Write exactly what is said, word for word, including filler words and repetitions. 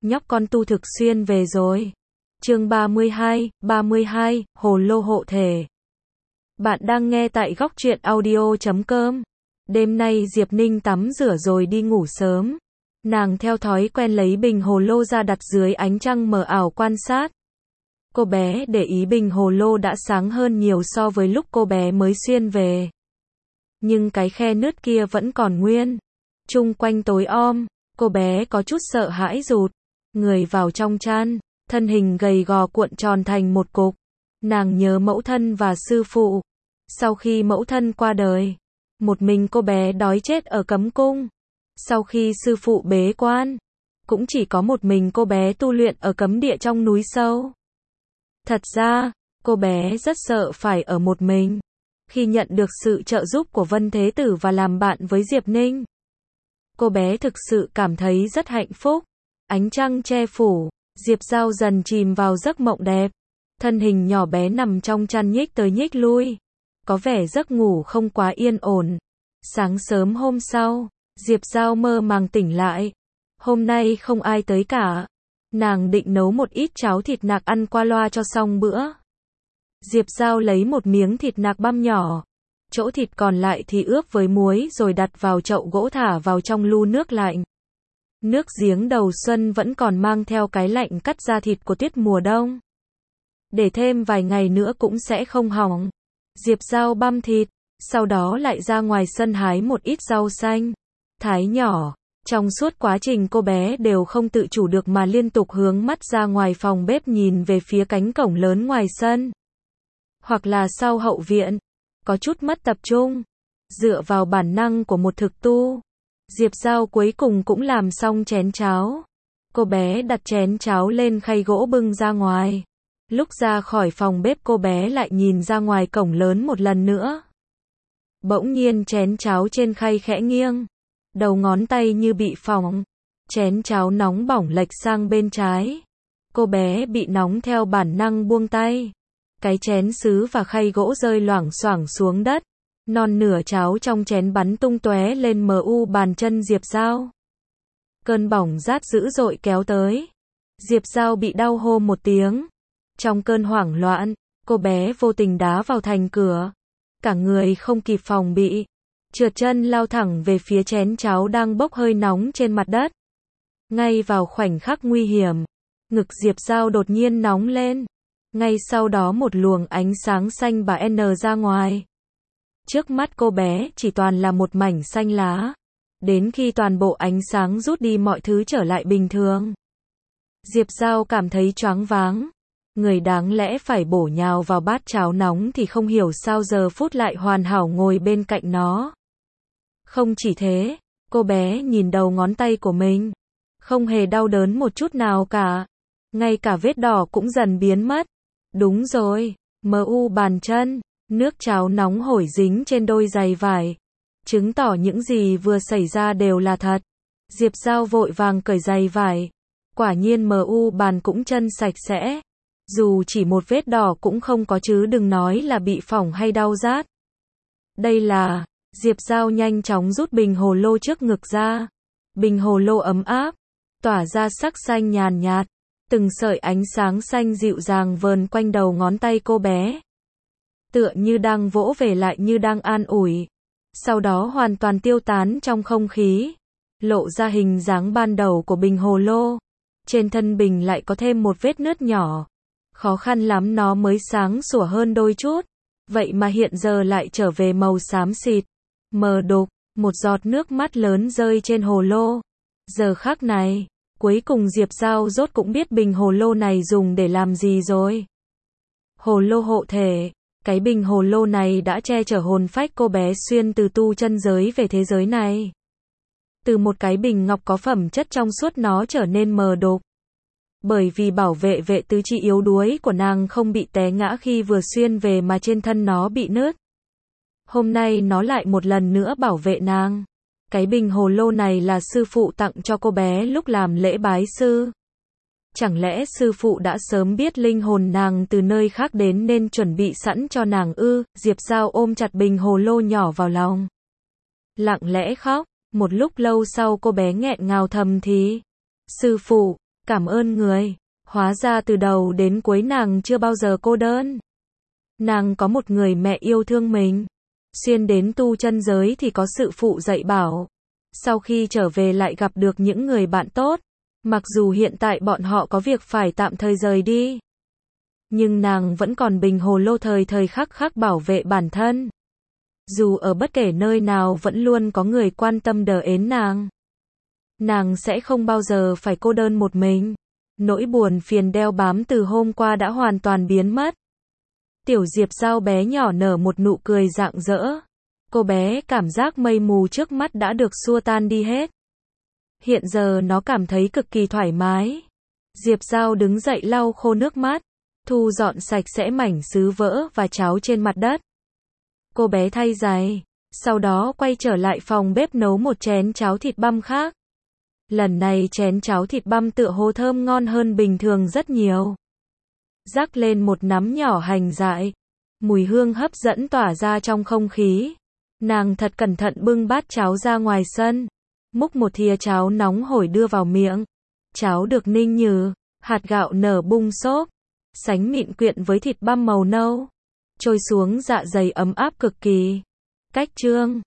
nhóc con tu thực xuyên về rồi. Chương ba mươi hai, ba mươi hai, Hồ Lô hộ thể. Bạn đang nghe tại góc truyện audio chấm com. Đêm nay Diệp Ninh tắm rửa rồi đi ngủ sớm. Nàng theo thói quen lấy bình hồ lô ra đặt dưới ánh trăng mờ ảo quan sát. Cô bé để ý bình hồ lô đã sáng hơn nhiều so với lúc cô bé mới xuyên về. Nhưng cái khe nứt kia vẫn còn nguyên. Chung quanh tối om, cô bé có chút sợ hãi rụt người vào trong chăn, thân hình gầy gò cuộn tròn thành một cục. Nàng nhớ mẫu thân và sư phụ. Sau khi mẫu thân qua đời, một mình cô bé đói chết ở cấm cung. Sau khi sư phụ bế quan, cũng chỉ có một mình cô bé tu luyện ở cấm địa trong núi sâu. Thật ra, cô bé rất sợ phải ở một mình. Khi nhận được sự trợ giúp của Vân Thế Tử và làm bạn với Diệp Ninh, cô bé thực sự cảm thấy rất hạnh phúc. Ánh trăng che phủ, Diệp Giao dần chìm vào giấc mộng đẹp. Thân hình nhỏ bé nằm trong chăn nhích tới nhích lui. Có vẻ giấc ngủ không quá yên ổn. Sáng sớm hôm sau, Diệp Giao mơ màng tỉnh lại. Hôm nay không ai tới cả. Nàng định nấu một ít cháo thịt nạc ăn qua loa cho xong bữa. Diệp Giao lấy một miếng thịt nạc băm nhỏ. Chỗ thịt còn lại thì ướp với muối rồi đặt vào chậu gỗ thả vào trong lu nước lạnh. Nước giếng đầu xuân vẫn còn mang theo cái lạnh cắt da thịt của tuyết mùa đông. Để thêm vài ngày nữa cũng sẽ không hỏng. Diệp Giao băm thịt, sau đó lại ra ngoài sân hái một ít rau xanh, thái nhỏ. Trong suốt quá trình cô bé đều không tự chủ được mà liên tục hướng mắt ra ngoài phòng bếp nhìn về phía cánh cổng lớn ngoài sân. Hoặc là sau hậu viện, có chút mất tập trung. Dựa vào bản năng của một thực tu, Diệp Giao cuối cùng cũng làm xong chén cháo. Cô bé đặt chén cháo lên khay gỗ bưng ra ngoài. Lúc ra khỏi phòng bếp cô bé lại nhìn ra ngoài cổng lớn một lần nữa. Bỗng nhiên chén cháo trên khay khẽ nghiêng. Đầu ngón tay như bị phỏng. Chén cháo nóng bỏng lệch sang bên trái. Cô bé bị nóng theo bản năng buông tay. Cái chén sứ và khay gỗ rơi loảng xoảng xuống đất. Non nửa cháo trong chén bắn tung tóe lên mờ u bàn chân Diệp Giao. Cơn bỏng rát dữ dội kéo tới. Diệp Giao bị đau hô một tiếng. Trong cơn hoảng loạn, cô bé vô tình đá vào thành cửa. Cả người không kịp phòng bị. Trượt chân lao thẳng về phía chén cháo đang bốc hơi nóng trên mặt đất. Ngay vào khoảnh khắc nguy hiểm, ngực Diệp Giao đột nhiên nóng lên. Ngay sau đó một luồng ánh sáng xanh bà N ra ngoài. Trước mắt cô bé chỉ toàn là một mảnh xanh lá. Đến khi toàn bộ ánh sáng rút đi mọi thứ trở lại bình thường. Diệp Giao cảm thấy choáng váng. Người đáng lẽ phải bổ nhào vào bát cháo nóng thì không hiểu sao giờ phút lại hoàn hảo ngồi bên cạnh nó. Không chỉ thế, cô bé nhìn đầu ngón tay của mình. Không hề đau đớn một chút nào cả. Ngay cả vết đỏ cũng dần biến mất. Đúng rồi, mờ u bàn chân, nước cháo nóng hổi dính trên đôi giày vải. Chứng tỏ những gì vừa xảy ra đều là thật. Diệp Giao vội vàng cởi giày vải. Quả nhiên mờ u bàn cũng chân sạch sẽ. Dù chỉ một vết đỏ cũng không có chứ đừng nói là bị phỏng hay đau rát. Đây là, Diệp Giao nhanh chóng rút bình hồ lô trước ngực ra. Bình hồ lô ấm áp, tỏa ra sắc xanh nhàn nhạt. Từng sợi ánh sáng xanh dịu dàng vờn quanh đầu ngón tay cô bé. Tựa như đang vỗ về lại như đang an ủi. Sau đó hoàn toàn tiêu tán trong không khí. Lộ ra hình dáng ban đầu của bình hồ lô. Trên thân bình lại có thêm một vết nứt nhỏ. Khó khăn lắm nó mới sáng sủa hơn đôi chút. Vậy mà hiện giờ lại trở về màu xám xịt. Mờ đục, một giọt nước mắt lớn rơi trên hồ lô. Giờ khắc này, cuối cùng Diệp Giao rốt cũng biết bình hồ lô này dùng để làm gì rồi. Hồ lô hộ thể. Cái bình hồ lô này đã che chở hồn phách cô bé xuyên từ tu chân giới về thế giới này. Từ một cái bình ngọc có phẩm chất trong suốt nó trở nên mờ đục. Bởi vì bảo vệ vệ tứ chi yếu đuối của nàng không bị té ngã khi vừa xuyên về mà trên thân nó bị nứt. Hôm nay nó lại một lần nữa bảo vệ nàng. Cái bình hồ lô này là sư phụ tặng cho cô bé lúc làm lễ bái sư. Chẳng lẽ sư phụ đã sớm biết linh hồn nàng từ nơi khác đến nên chuẩn bị sẵn cho nàng ư? Diệp Giao ôm chặt bình hồ lô nhỏ vào lòng. Lặng lẽ khóc, một lúc lâu sau cô bé nghẹn ngào thầm thì. Sư phụ, Cảm ơn người. Hóa ra từ đầu đến cuối nàng chưa bao giờ cô đơn. Nàng có một người mẹ yêu thương mình. Xuyên đến tu chân giới thì có sự phụ dạy bảo. Sau khi trở về lại gặp được những người bạn tốt. Mặc dù hiện tại bọn họ có việc phải tạm thời rời đi. Nhưng nàng vẫn còn bình hồ lô thời thời khắc khắc bảo vệ bản thân. Dù ở bất kể nơi nào vẫn luôn có người quan tâm đờ ến nàng. Nàng sẽ không bao giờ phải cô đơn một mình. Nỗi buồn phiền đeo bám từ hôm qua đã hoàn toàn biến mất. Tiểu Diệp Giao bé nhỏ nở một nụ cười rạng rỡ. Cô bé cảm giác mây mù trước mắt đã được xua tan đi hết. Hiện giờ nó cảm thấy cực kỳ thoải mái. Diệp Giao đứng dậy lau khô nước mắt, thu dọn sạch sẽ mảnh sứ vỡ và cháo trên mặt đất. Cô bé thay giày, sau đó quay trở lại phòng bếp nấu một chén cháo thịt băm khác. Lần này chén cháo thịt băm tựa hồ thơm ngon hơn bình thường rất nhiều. Rắc lên một nắm nhỏ hành dại, mùi hương hấp dẫn tỏa ra trong không khí. Nàng thật cẩn thận bưng bát cháo ra ngoài sân, múc một thìa cháo nóng hổi đưa vào miệng. Cháo được ninh nhừ, hạt gạo nở bung xốp, sánh mịn quyện với thịt băm màu nâu, trôi xuống dạ dày ấm áp cực kỳ. Cách chương